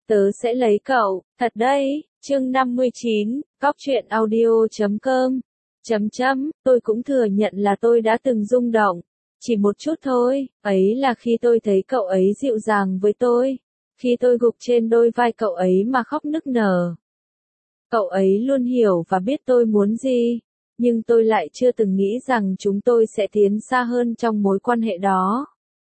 Tớ sẽ lấy cậu, thật đấy, chương 59, cóc truyện audio.com. Tôi cũng thừa nhận là tôi đã từng rung động. Chỉ một chút thôi, ấy là khi tôi thấy cậu ấy dịu dàng với tôi. Khi tôi gục trên đôi vai cậu ấy mà khóc nức nở. Cậu ấy luôn hiểu và biết tôi muốn gì. Nhưng tôi lại chưa từng nghĩ rằng chúng tôi sẽ tiến xa hơn trong mối quan hệ đó.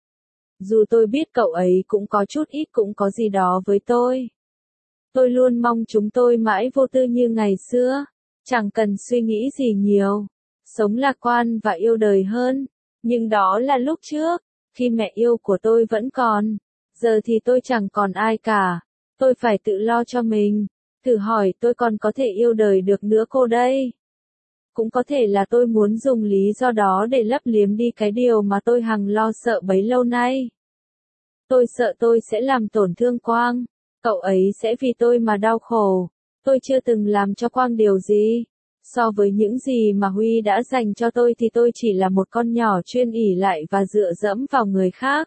Dù tôi biết cậu ấy cũng có chút ít cũng có gì đó với tôi. Tôi luôn mong chúng tôi mãi vô tư như ngày xưa. Chẳng cần suy nghĩ gì nhiều. Sống lạc quan và yêu đời hơn. Nhưng đó là lúc trước, khi mẹ yêu của tôi vẫn còn. Giờ thì tôi chẳng còn ai cả. Tôi phải tự lo cho mình. Thử hỏi tôi còn có thể yêu đời được nữa cô đây. Cũng có thể là tôi muốn dùng lý do đó để lấp liếm đi cái điều mà tôi hằng lo sợ bấy lâu nay. Tôi sợ tôi sẽ làm tổn thương Quang. Cậu ấy sẽ vì tôi mà đau khổ. Tôi chưa từng làm cho Quang điều gì. So với những gì mà Huy đã dành cho tôi thì tôi chỉ là một con nhỏ chuyên ỷ lại và dựa dẫm vào người khác.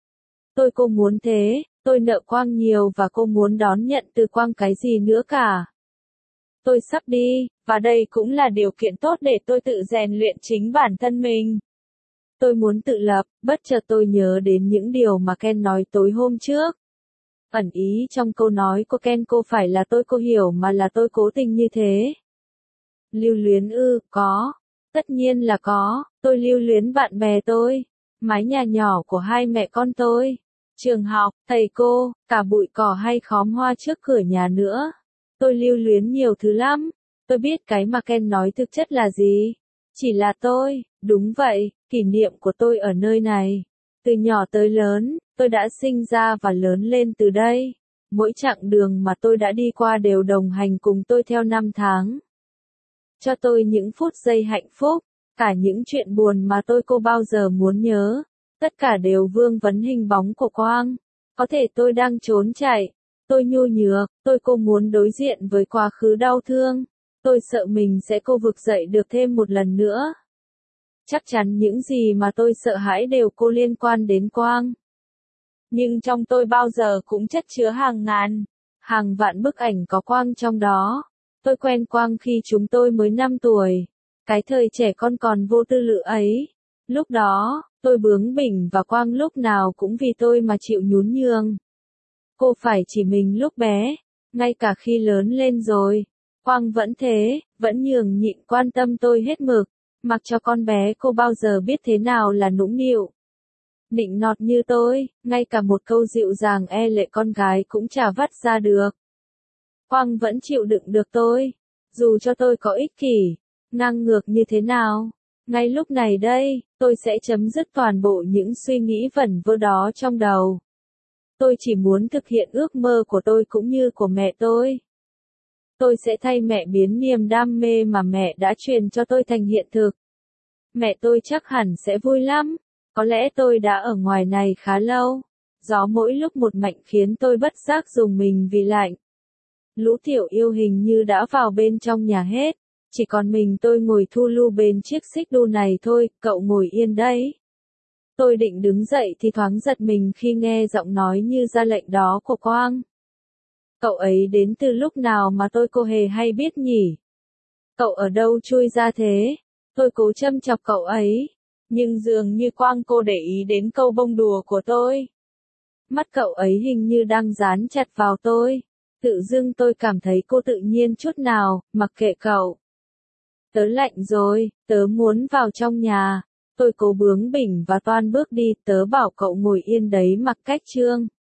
Cô muốn thế, tôi nợ Quang nhiều và cô muốn đón nhận từ Quang cái gì nữa cả. Tôi sắp đi, và đây cũng là điều kiện tốt để tôi tự rèn luyện chính bản thân mình. Tôi muốn tự lập, bất chợt tôi nhớ đến những điều mà Ken nói tối hôm trước. Ẩn ý trong câu nói của Ken cô phải là cô hiểu mà là tôi cố tình như thế. Lưu luyến có. Tất nhiên là có, tôi lưu luyến bạn bè tôi. Mái nhà nhỏ của hai mẹ con tôi. Trường học, thầy cô, cả bụi cỏ hay khóm hoa trước cửa nhà nữa. Tôi lưu luyến nhiều thứ lắm. Tôi biết cái mà Ken nói thực chất là gì. Chỉ là tôi, đúng vậy, kỷ niệm của tôi ở nơi này. Từ nhỏ tới lớn, tôi đã sinh ra và lớn lên từ đây. Mỗi chặng đường mà tôi đã đi qua đều đồng hành cùng tôi theo năm tháng. Cho tôi những phút giây hạnh phúc, cả những chuyện buồn mà cô bao giờ muốn nhớ. Tất cả đều vương vấn hình bóng của Quang. Có thể tôi đang trốn chạy. Tôi nhu nhược, cô muốn đối diện với quá khứ đau thương. Tôi sợ mình sẽ vực dậy được thêm một lần nữa. Chắc chắn những gì mà tôi sợ hãi đều liên quan đến Quang. Nhưng trong tôi bao giờ cũng chất chứa hàng ngàn, hàng vạn bức ảnh có Quang trong đó. Tôi quen Quang khi chúng tôi mới 5 tuổi. Cái thời trẻ con còn vô tư lự ấy. Lúc đó, tôi bướng bỉnh và Quang lúc nào cũng vì tôi mà chịu nhún nhường. Cô phải chỉ mình lúc bé, ngay cả khi lớn lên rồi. Quang vẫn thế, vẫn nhường nhịn quan tâm tôi hết mực, mặc cho con bé cô bao giờ biết thế nào là nũng nịu. Nịnh nọt như tôi, ngay cả một câu dịu dàng e lệ con gái cũng chả vắt ra được. Quang vẫn chịu đựng được tôi, dù cho tôi có ích kỷ, ngang ngược như thế nào. Ngay lúc này đây, tôi sẽ chấm dứt toàn bộ những suy nghĩ vẩn vơ đó trong đầu. Tôi chỉ muốn thực hiện ước mơ của tôi cũng như của mẹ tôi. Tôi sẽ thay mẹ biến niềm đam mê mà mẹ đã truyền cho tôi thành hiện thực. Mẹ tôi chắc hẳn sẽ vui lắm. Có lẽ tôi đã ở ngoài này khá lâu. Gió mỗi lúc một mạnh khiến tôi bất giác rùng mình vì lạnh. Lũ tiểu yêu hình như đã vào bên trong nhà hết. Chỉ còn mình tôi ngồi thu lu bên chiếc xích đu này thôi, cậu ngồi yên đấy. Tôi định đứng dậy thì thoáng giật mình khi nghe giọng nói như ra lệnh đó của Quang. Cậu ấy đến từ lúc nào mà cô hề hay biết nhỉ? Cậu ở đâu chui ra thế? Tôi cố châm chọc cậu ấy. Nhưng dường như Quang cô để ý đến câu bông đùa của tôi. Mắt cậu ấy hình như đang dán chặt vào tôi. Tự dưng tôi cảm thấy cô tự nhiên chút nào, mặc kệ cậu. Tớ lạnh rồi, tớ muốn vào trong nhà. Tôi cố bướng bỉnh và toan bước đi, tớ bảo cậu ngồi yên đấy mặc cách trương.